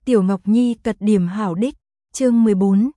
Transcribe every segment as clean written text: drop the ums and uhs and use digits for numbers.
Tiểu Ngọc Nhi cật điểm hảo đích, chương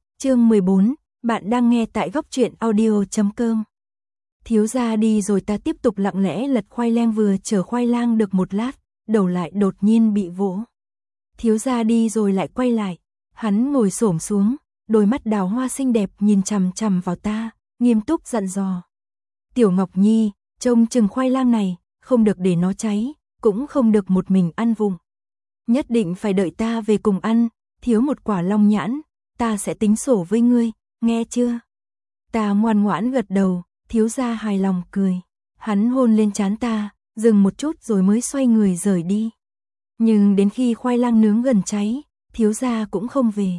14, bạn đang nghe tại góc truyện audio.com. Thiếu gia đi rồi ta tiếp tục lặng lẽ lật khoai lang, vừa chở khoai lang được một lát, đầu lại đột nhiên bị vỗ. Thiếu gia đi rồi lại quay lại, hắn ngồi xổm xuống, đôi mắt đào hoa xinh đẹp nhìn chằm chằm vào ta, nghiêm túc dặn dò. Tiểu Ngọc Nhi, trông chừng khoai lang này, không được để nó cháy, cũng không được một mình ăn vụng. Nhất định phải đợi ta về cùng ăn, thiếu một quả long nhãn, ta sẽ tính sổ với ngươi, nghe chưa? Ta ngoan ngoãn gật đầu, thiếu gia hài lòng cười. Hắn hôn lên trán ta, dừng một chút rồi mới xoay người rời đi. Nhưng đến khi khoai lang nướng gần cháy, thiếu gia cũng không về.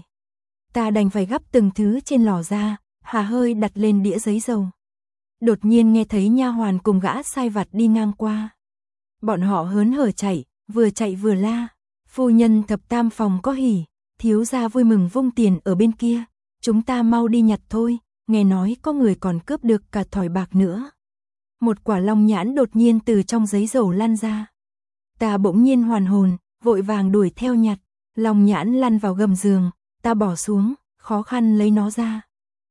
Ta đành phải gắp từng thứ trên lò ra, hà hơi đặt lên đĩa giấy dầu. Đột nhiên nghe thấy nha hoàn cùng gã sai vặt đi ngang qua. Bọn họ hớn hở chạy vừa la. Phu nhân thập tam phòng có hỉ, thiếu gia vui mừng vung tiền ở bên kia, chúng ta mau đi nhặt thôi, nghe nói có người còn cướp được cả thỏi bạc nữa. Một quả long nhãn đột nhiên từ trong giấy dầu lăn ra. Ta bỗng nhiên hoàn hồn, vội vàng đuổi theo nhặt, long nhãn lăn vào gầm giường, ta bỏ xuống, khó khăn lấy nó ra.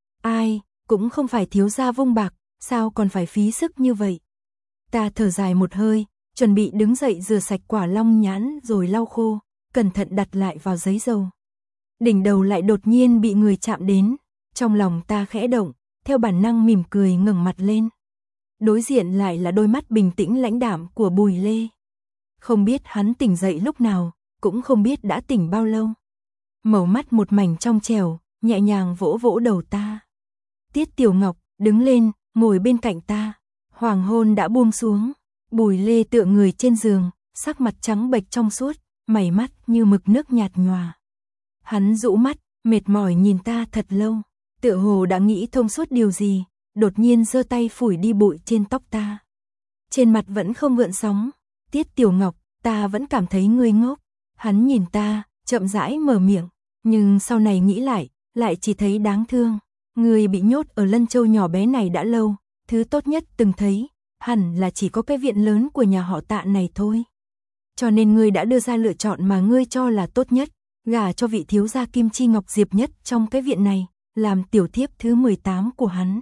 Ai, cũng không phải thiếu gia vung bạc, sao còn phải phí sức như vậy? Ta thở dài một hơi, chuẩn bị đứng dậy rửa sạch quả long nhãn rồi lau khô, cẩn thận đặt lại vào giấy dầu. Đỉnh đầu lại đột nhiên bị người chạm đến, trong lòng ta khẽ động, theo bản năng mỉm cười ngẩng mặt lên. Đối diện lại là đôi mắt bình tĩnh lãnh đạm của Bùi Lê. Không biết hắn tỉnh dậy lúc nào, cũng không biết đã tỉnh bao lâu. Màu mắt một mảnh trong trẻo, nhẹ nhàng vỗ vỗ đầu ta. Tiết Tiểu Ngọc, đứng lên, ngồi bên cạnh ta. Hoàng hôn đã buông xuống. Bùi Lê tựa người trên giường, sắc mặt trắng bệch trong suốt, mày mắt như mực nước nhạt nhòa. Hắn rũ mắt, mệt mỏi nhìn ta thật lâu, tựa hồ đã nghĩ thông suốt điều gì, đột nhiên giơ tay phủi đi bụi trên tóc ta. Trên mặt vẫn không gợn sóng. Tiết Tiểu Ngọc, ta vẫn cảm thấy ngươi ngốc. Hắn nhìn ta, chậm rãi mở miệng, nhưng sau này nghĩ lại chỉ thấy đáng thương. Ngươi bị nhốt ở Lân Châu nhỏ bé này đã lâu, thứ tốt nhất từng thấy hẳn là chỉ có cái viện lớn của nhà họ Tạ này thôi. Cho nên ngươi đã đưa ra lựa chọn mà ngươi cho là tốt nhất, gả cho vị thiếu gia Kim Chi Ngọc Diệp nhất trong cái viện này, làm tiểu thiếp thứ 18 của hắn.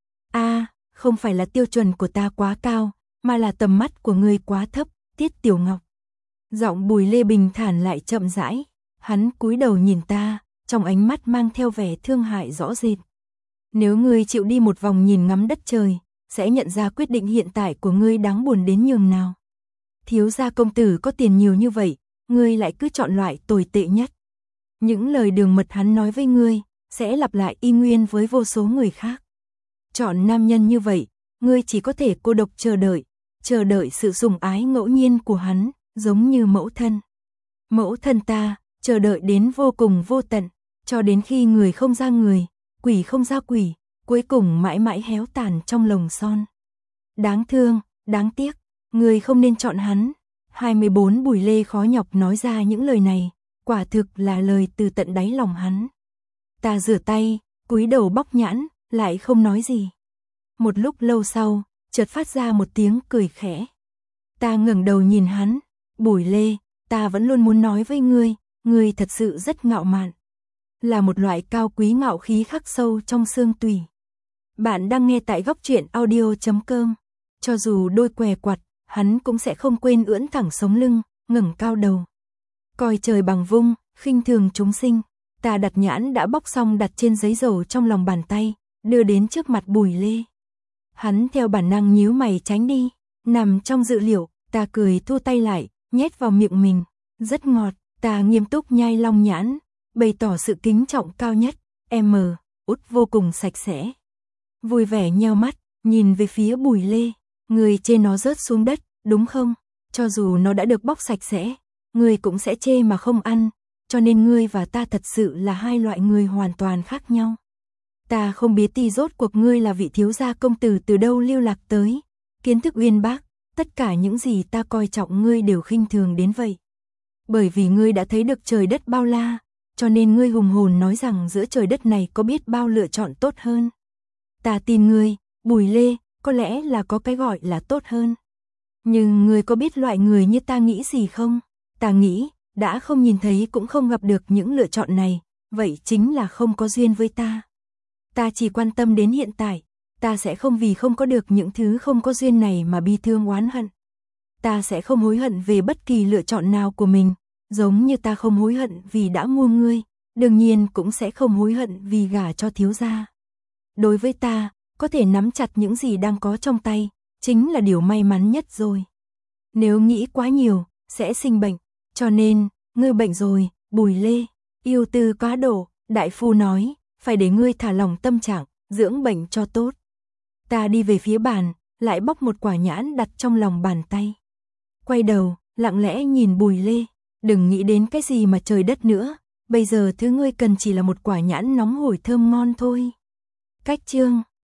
Không phải là tiêu chuẩn của ta quá cao, mà là tầm mắt của ngươi quá thấp, Tiết Tiểu Ngọc. Giọng Bùi Lê bình thản lại chậm rãi, hắn cúi đầu nhìn ta, trong ánh mắt mang theo vẻ thương hại rõ rệt. Nếu ngươi chịu đi một vòng nhìn ngắm đất trời, sẽ nhận ra quyết định hiện tại của ngươi đáng buồn đến nhường nào. Thiếu gia công tử có tiền nhiều như vậy, ngươi lại cứ chọn loại tồi tệ nhất. Những lời đường mật hắn nói với ngươi, sẽ lặp lại y nguyên với vô số người khác. Chọn nam nhân như vậy, ngươi chỉ có thể cô độc chờ đợi sự sủng ái ngẫu nhiên của hắn, giống như mẫu thân. Mẫu thân ta, chờ đợi đến vô cùng vô tận, cho đến khi người không ra người, quỷ không ra quỷ, cuối cùng mãi mãi héo tàn trong lồng son. Đáng thương, đáng tiếc, người không nên chọn hắn. 24 Bùi Lê khó nhọc nói ra những lời này, quả thực là lời từ tận đáy lòng hắn. Ta rửa tay, cúi đầu bóc nhãn, lại không nói gì. Một lúc lâu sau, chợt phát ra một tiếng cười khẽ. Ta ngẩng đầu nhìn hắn, Bùi Lê, ta vẫn luôn muốn nói với ngươi thật sự rất ngạo mạn. Là một loại cao quý ngạo khí khắc sâu trong xương tủy. Bạn đang nghe tại góc truyện audio.com. Cho dù đôi què quặt, hắn cũng sẽ không quên ưỡn thẳng sống lưng, ngẩng cao đầu. Coi trời bằng vung, khinh thường chúng sinh. Ta đặt nhãn đã bóc xong đặt trên giấy dầu trong lòng bàn tay, đưa đến trước mặt Bùi Lê. Hắn theo bản năng nhíu mày tránh đi, nằm trong dự liệu, ta cười thu tay lại, nhét vào miệng mình. Rất ngọt, ta nghiêm túc nhai long nhãn, bày tỏ sự kính trọng cao nhất, út vô cùng sạch sẽ. Vui vẻ nheo mắt, nhìn về phía Bùi Lê, người chê nó rớt xuống đất, đúng không? Cho dù nó đã được bóc sạch sẽ, người cũng sẽ chê mà không ăn, cho nên ngươi và ta thật sự là hai loại người hoàn toàn khác nhau. Ta không biết rốt cuộc ngươi là vị thiếu gia công tử từ đâu lưu lạc tới, kiến thức uyên bác, tất cả những gì ta coi trọng ngươi đều khinh thường đến vậy. Bởi vì ngươi đã thấy được trời đất bao la, cho nên ngươi hùng hồn nói rằng giữa trời đất này có biết bao lựa chọn tốt hơn. Ta tin ngươi, Bùi Lê, có lẽ là có cái gọi là tốt hơn. Nhưng ngươi có biết loại người như ta nghĩ gì không? Ta nghĩ, đã không nhìn thấy cũng không gặp được những lựa chọn này, vậy chính là không có duyên với ta. Ta chỉ quan tâm đến hiện tại, ta sẽ không vì không có được những thứ không có duyên này mà bi thương oán hận. Ta sẽ không hối hận về bất kỳ lựa chọn nào của mình, giống như ta không hối hận vì đã mua ngươi, đương nhiên cũng sẽ không hối hận vì gả cho thiếu gia. Đối với ta, có thể nắm chặt những gì đang có trong tay, chính là điều may mắn nhất rồi. Nếu nghĩ quá nhiều, sẽ sinh bệnh, cho nên, ngươi bệnh rồi, Bùi Lê, yêu tư quá độ, đại phu nói, phải để ngươi thả lỏng tâm trạng, dưỡng bệnh cho tốt. Ta đi về phía bàn, lại bóc một quả nhãn đặt trong lòng bàn tay. Quay đầu, lặng lẽ nhìn Bùi Lê, đừng nghĩ đến cái gì mà trời đất nữa, bây giờ thứ ngươi cần chỉ là một quả nhãn nóng hổi thơm ngon thôi. Cách chương